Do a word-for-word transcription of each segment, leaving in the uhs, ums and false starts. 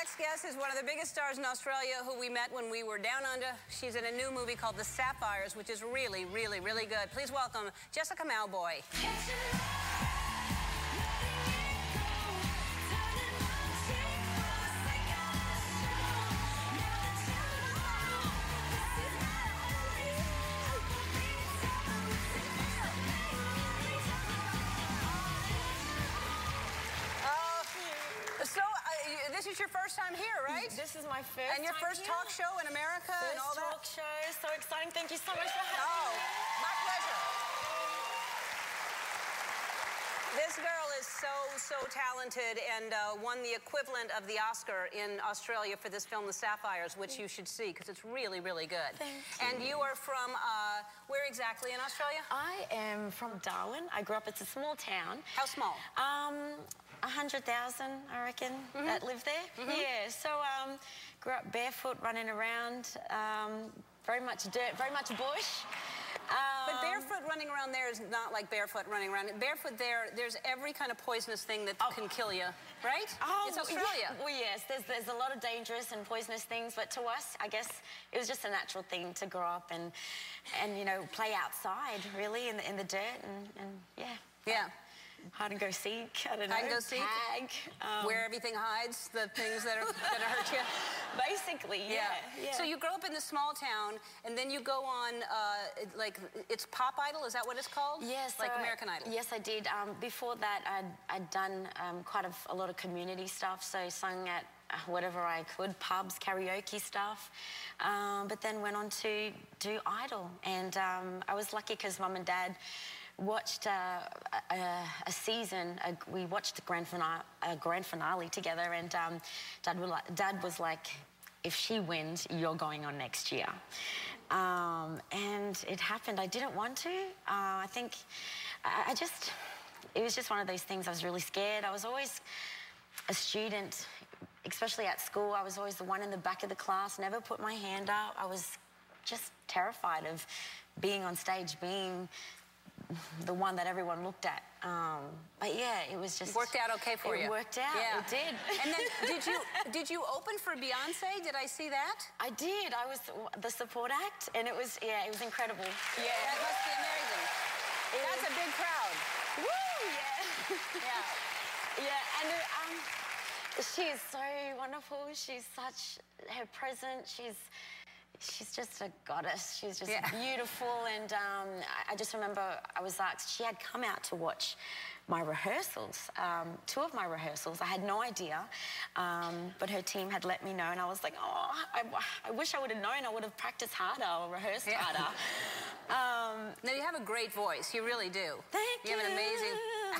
next guest is one of the biggest stars in Australia who we met when we were down under. She's in a new movie called The Sapphires, which is really, really, really good. Please welcome Jessica Mauboy. So, uh, this is your first time here, right? This is my first And your time first here. talk show in America first and all that? talk show. So exciting. Thank you so much for having Oh, me. my pleasure. This girl is so, so talented and uh, won the equivalent of the Oscar in Australia for this film, The Sapphires, which you should see because it's really, really good. Thank you. And you are from, uh, where exactly in Australia? I am from Darwin. I grew up, it's a small town. How small? Um, a hundred thousand, I reckon, mm-hmm. that live there. Mm-hmm. Yeah, so um, grew up barefoot, running around, um, very much dirt, very much bush. Um, but barefoot running around there is not like barefoot running around. Barefoot there, there's every kind of poisonous thing that oh. can kill you, right? Oh, it's Australia. Yeah, well, yes, there's, there's a lot of dangerous and poisonous things, but to us, I guess, it was just a natural thing to grow up and, and you know, play outside, really, in the, in the dirt, and, and yeah. Yeah. Hide and go seek, I don't know. Hide and go seek? Tag. Um, Where everything hides, the things that are going to hurt you? Basically, yeah, yeah. yeah. So you grow up in this small town, and then you go on, uh, like, it's Pop Idol, is that what it's called? Yes. Like so American Idol? Yes, I did. Um, before that, I'd, I'd done um, quite a, a lot of community stuff, so sung at whatever I could, pubs, karaoke stuff. Um, but then went on to do Idol, and um, I was lucky because Mum and Dad watched uh, a, a season. A, we watched the grand finale, a grand finale together, and um, Dad, was like, Dad was like, "If she wins, you're going on next year." Um, and it happened. I didn't want to. Uh, I think I, I just. It was just one of those things. I was really scared. I was always a student, especially at school. I was always the one in the back of the class. Never put my hand up. I was just terrified of being on stage, being the one that everyone looked at. Um, but yeah, it was just... It worked out okay for it you. It worked out, yeah. It did. And then, did you did you open for Beyonce? Did I see that? I did. I was the support act, and it was, yeah, it was incredible. Yeah, that must be amazing. It That's was... a big crowd. Woo, yeah. Yeah. Yeah, and um, she is so wonderful. She's such... Her presence, she's... She's just a goddess. She's just yeah. beautiful. And um, I just remember I was asked, she had come out to watch my rehearsals, um, two of my rehearsals. I had no idea, um, but her team had let me know, and I was like, oh, I, I wish I would have known. I would have practiced harder or rehearsed yeah. harder. Um, now, you have a great voice. You really do. Thank you. You have an amazing...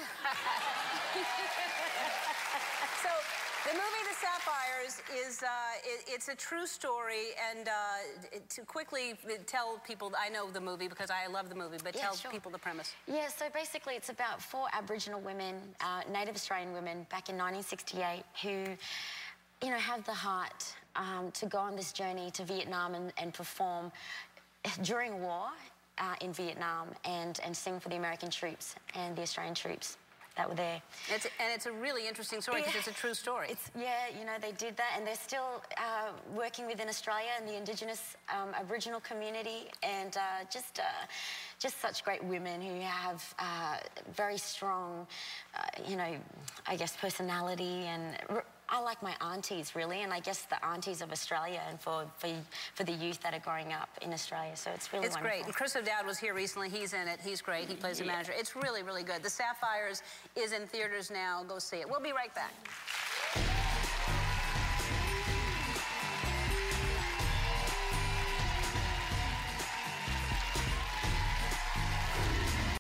So... The movie The Sapphires is, uh, it, it's a true story, and uh, to quickly tell people, I know the movie because I love the movie, but yeah, tell sure. people the premise. Yeah, so basically it's about four Aboriginal women, uh, Native Australian women, back in nineteen sixty-eight, who, you know, have the heart um, to go on this journey to Vietnam and, and perform during war uh, in Vietnam and, and sing for the American troops and the Australian troops that were there. It's, and it's a really interesting story because yeah. it's a true story. It's, yeah, you know, they did that, and they're still uh, working within Australia and the Indigenous um, Aboriginal community, and uh, just, uh, just such great women who have uh, very strong, uh, you know, I guess personality, and I like my aunties, really, and I guess the aunties of Australia, and for, for, for the youth that are growing up in Australia, so it's really It's wonderful. great. And Chris O'Dowd was here recently. He's in it. He's great. He plays yeah. the manager. It's really, really good. The Sapphires is in theaters now. Go see it. We'll be right back.